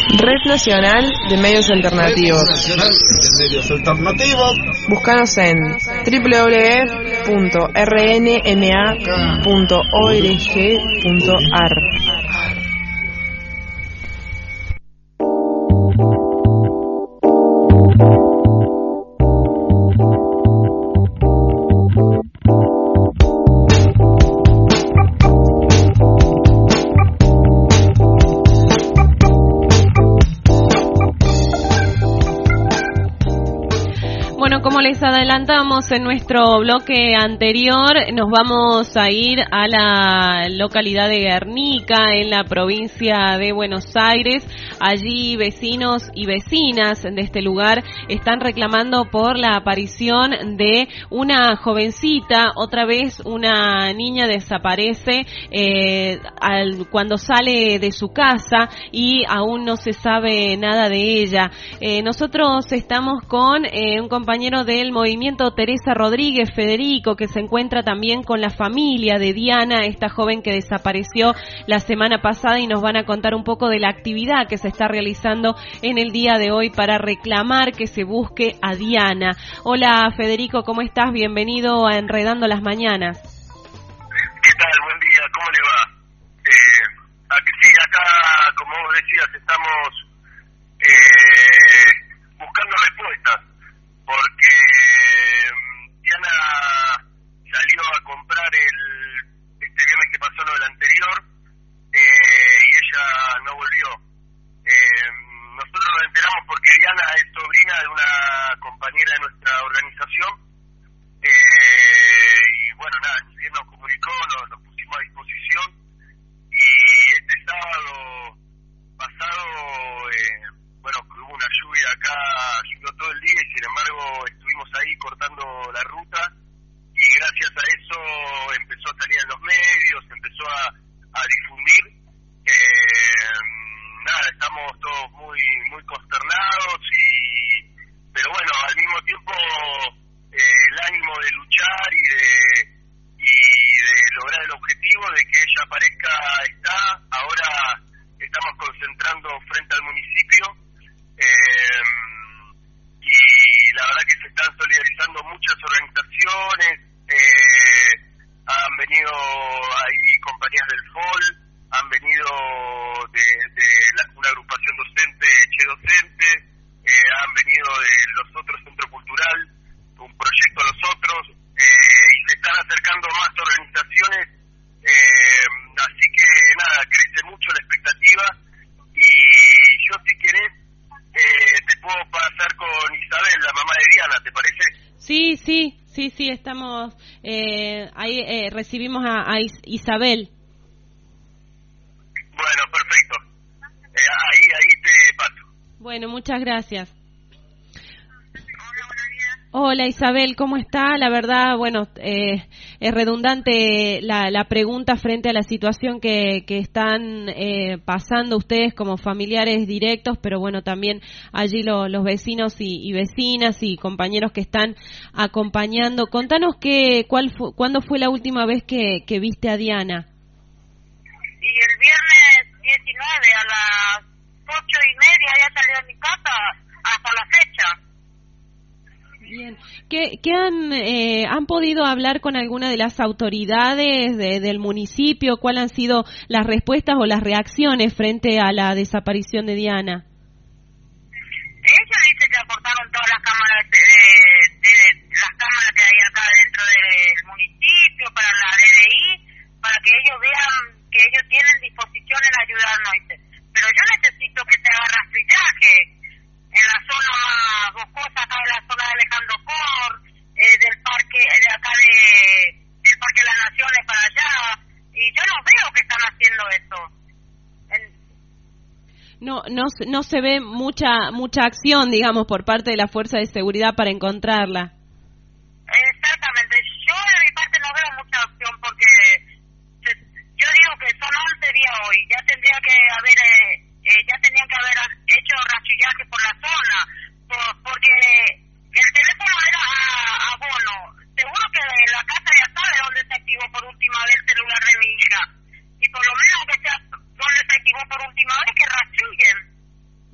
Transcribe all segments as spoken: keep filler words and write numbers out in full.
Red Nacional de Medios Alternativos. Red Nacional de Medios Alternativos. Búscanos en doble u doble u doble u punto r n m a punto org punto a r. Como les adelantamos en nuestro bloque anterior, nos vamos a ir a la localidad de Guernica, en la provincia de Buenos Aires. Allí vecinos y vecinas de este lugar están reclamando por la aparición de una jovencita. Otra vez una niña desaparece eh, al, cuando sale de su casa y aún no se sabe nada de ella. Eh, nosotros estamos con eh, un compañero del movimiento Teresa Rodríguez, Federico, que se encuentra también con la familia de Diana, esta joven que desapareció la semana pasada, y nos van a contar un poco de la actividad que se está realizando en el día de hoy para reclamar que se busque a Diana. Hola Federico, ¿cómo estás? Bienvenido a Enredando las Mañanas. ¿Qué tal? Buen día, ¿cómo le va? Eh, aquí, sí, acá, como vos decías, estamos eh, buscando respuestas, porque Diana salió a comprar el este viernes que pasó, lo del anterior, eh, y ella no volvió. Eh, nosotros nos enteramos porque Diana es sobrina de una compañera de nuestra organización, eh, y bueno, nada, ni bien nos comunicó, nos, nos pusimos a disposición, y este sábado pasado, eh, bueno, hubo una lluvia acá, llovió todo el día y sin embargo estuvimos ahí cortando la ruta, y gracias a eso empezó a salir en los medios, empezó a, a difundir. Eh, nada, estamos todos muy muy consternados, y pero bueno, al mismo tiempo eh, el ánimo de luchar y de y de lograr el objetivo de que ella aparezca está. Ahora estamos concentrando frente al municipio. Eh, y la verdad que se están solidarizando muchas organizaciones, eh, han venido ahí compañías del F O L, han venido de, de la, una agrupación docente, Che Docente, eh, han venido de los otros Centro Cultural, un proyecto Los Otros, eh, y se están acercando más organizaciones, eh, así que nada, crece mucho la expectativa, y yo si querés, Eh, te puedo pasar con Isabel, la mamá de Diana, ¿te parece? Sí, sí, sí, sí, estamos, eh, ahí eh, recibimos a, a Is- Isabel. Bueno, perfecto. Eh, ahí, ahí te paso. Bueno, muchas gracias. Hola Isabel, ¿cómo está? La verdad, bueno, eh, es redundante la, la pregunta frente a la situación que, que están eh, pasando ustedes como familiares directos, pero bueno, también allí lo, los vecinos y, y vecinas y compañeros que están acompañando. Contanos que, cuál fu, cuándo fue la última vez que, que viste a Diana. Y el viernes diecinueve a las ocho y media ya salió de mi casa hasta la fecha. Bien. ¿Qué, qué han eh, han podido hablar con alguna de las autoridades de, del municipio? ¿Cuáles han sido las respuestas o las reacciones frente a la desaparición de Diana? Ellos dicen que aportaron todas las cámaras de, de, de las cámaras que hay acá dentro del municipio para la D D I, para que ellos vean que ellos tienen disposición en ayudarnos. Pero yo necesito que se haga rastrillaje en la zona más boscosa, acá de la zona de Alejandro Cor, eh, del parque, de acá de, del Parque de las Naciones para allá, y yo no veo que están haciendo eso. En... No, no, no se ve mucha mucha acción, digamos, por parte de la fuerza de seguridad para encontrarla. Exactamente, yo de mi parte no veo mucha acción porque se, yo digo que son once días hoy, ya tendría que haber... Eh, Eh, ya tenían que haber hecho rastrillaje por la zona, por, porque el teléfono era a, a bono. Seguro que la casa ya sabe dónde se activó por última vez el celular de mi hija. Y por lo menos que sea donde se activó por última vez, que rastrillen.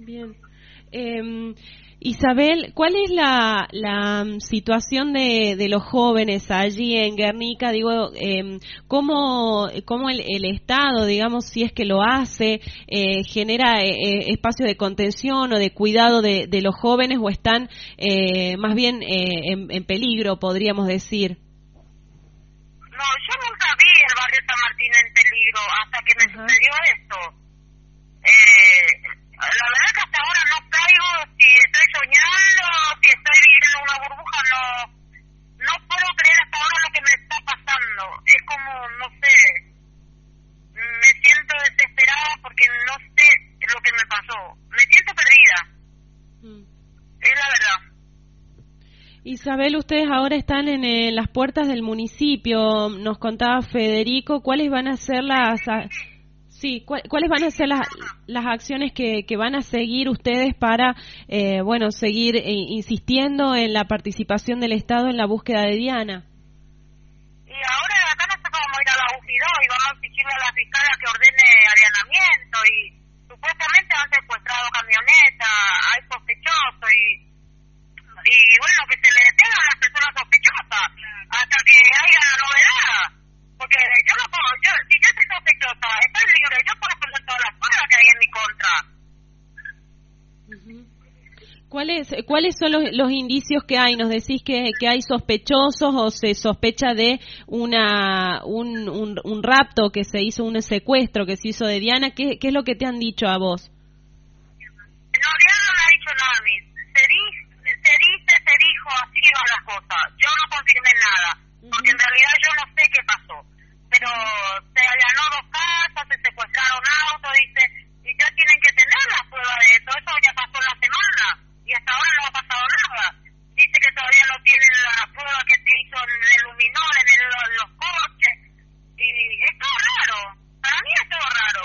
Bien. Eh, Isabel, ¿cuál es la, la situación de, de los jóvenes allí en Guernica? Digo, eh, ¿cómo, cómo el, el Estado, digamos, si es que lo hace, eh, genera eh, espacio de contención o de cuidado de, de los jóvenes, o están eh, más bien eh, en, en peligro, podríamos decir? No, yo nunca vi el barrio San Martín en peligro hasta que me Ajá. sucedió esto. Eh, la verdad que hasta ahora no caigo si estoy soñando, si estoy viviendo en una burbuja, no no puedo creer hasta ahora lo que me está pasando. Es como, no sé, me siento desesperada porque no sé lo que me pasó. Me siento perdida. Mm. Es la verdad. Isabel, ustedes ahora están en eh, las puertas del municipio. Nos contaba Federico, ¿cuáles van a ser las... Sí, ¿cuáles van a ser las, las acciones que, que van a seguir ustedes para, eh, bueno, seguir eh, insistiendo en la participación del Estado en la búsqueda de Diana? Y ahora acá nosotros vamos a ir a la U F I dos y vamos a exigirle a la fiscala que ordene allanamiento, y supuestamente han secuestrado camionetas, hay sospechosos, y, y bueno, que se le detengan a las personas sospechosas hasta que haya novedad. Porque yo no puedo, yo, si yo soy sospechosa, estoy libre, yo puedo poner todas las pruebas que hay en mi contra. Uh-huh. ¿Cuáles, ¿Cuáles son los, los indicios que hay? Nos decís que, que hay sospechosos o se sospecha de una un, un, un rapto que se hizo, un secuestro que se hizo de Diana. ¿Qué, qué es lo que te han dicho a vos? No, Diana no me ha dicho nada a mí. Se, di, se dice, se dijo, así iban las cosas. Yo no confirmé nada. Porque en realidad yo no sé qué pasó, pero se allanó dos casas, se secuestraron autos, dice, y ya tienen que tener la prueba de eso, eso ya pasó en la semana, y hasta ahora no ha pasado nada. Dice que todavía no tienen la prueba que se hizo en el luminol, en, el, en los coches, y es todo raro, para mí es todo raro.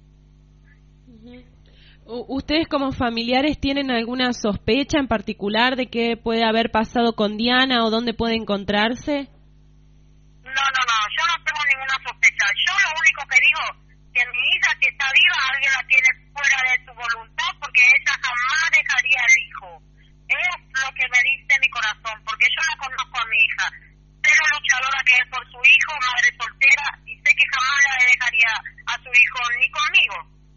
¿Ustedes como familiares tienen alguna sospecha en particular de qué puede haber pasado con Diana o dónde puede encontrarse? No, no, no, yo no tengo ninguna sospecha. Yo lo único que digo, que mi hija, si está viva, alguien la tiene fuera de su voluntad, porque ella jamás dejaría al hijo. Es lo que me dice mi corazón, porque yo no conozco a mi hija. Sé lo luchadora que es por su hijo, madre soltera, y sé que jamás la dejaría a su hijo ni conmigo.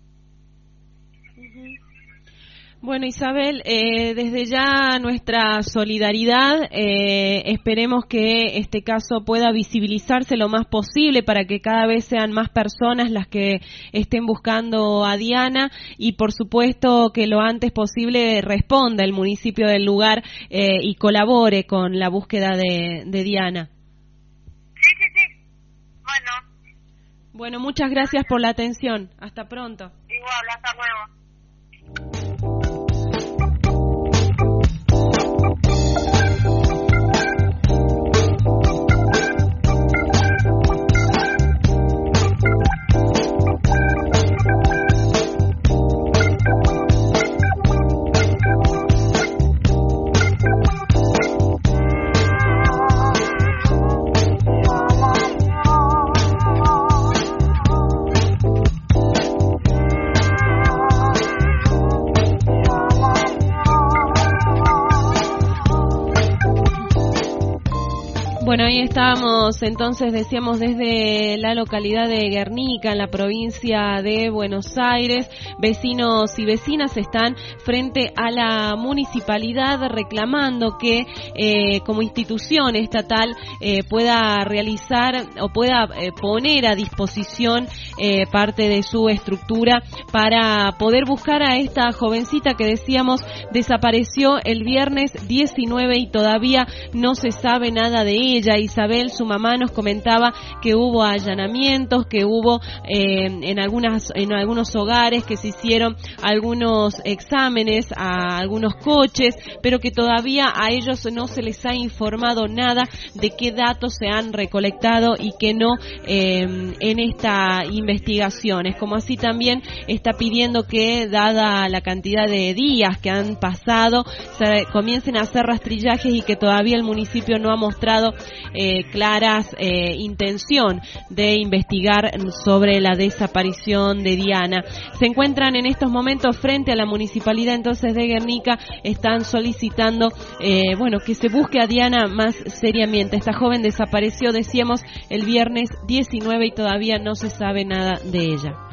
Uh-huh. Bueno, Isabel, eh, desde ya nuestra solidaridad, eh, esperemos que este caso pueda visibilizarse lo más posible para que cada vez sean más personas las que estén buscando a Diana, y por supuesto que lo antes posible responda el municipio del lugar eh, y colabore con la búsqueda de, de Diana. Sí, sí, sí. Bueno. Bueno, muchas gracias por la atención. Hasta pronto. Igual, hasta luego. Bueno, ahí estábamos, entonces decíamos desde la localidad de Guernica, en la provincia de Buenos Aires. Vecinos y vecinas están frente a la municipalidad reclamando que eh, como institución estatal eh, pueda realizar o pueda eh, poner a disposición eh, parte de su estructura para poder buscar a esta jovencita que decíamos desapareció el viernes diecinueve y todavía no se sabe nada de ella. Isabel, su mamá, nos comentaba que hubo allanamientos, que hubo eh, en algunas en algunos hogares que se hicieron algunos exámenes a algunos coches, pero que todavía a ellos no se les ha informado nada de qué datos se han recolectado y que no eh, en esta investigación. Es como así también está pidiendo que, dada la cantidad de días que han pasado, se comiencen a hacer rastrillajes y que todavía el municipio no ha mostrado eh, claras eh, intención de investigar sobre la desaparición de Diana. Se encuentran en estos momentos frente a la municipalidad entonces de Guernica, están solicitando eh, bueno, que se busque a Diana más seriamente. Esta joven desapareció, decíamos, el viernes diecinueve y todavía no se sabe nada de ella.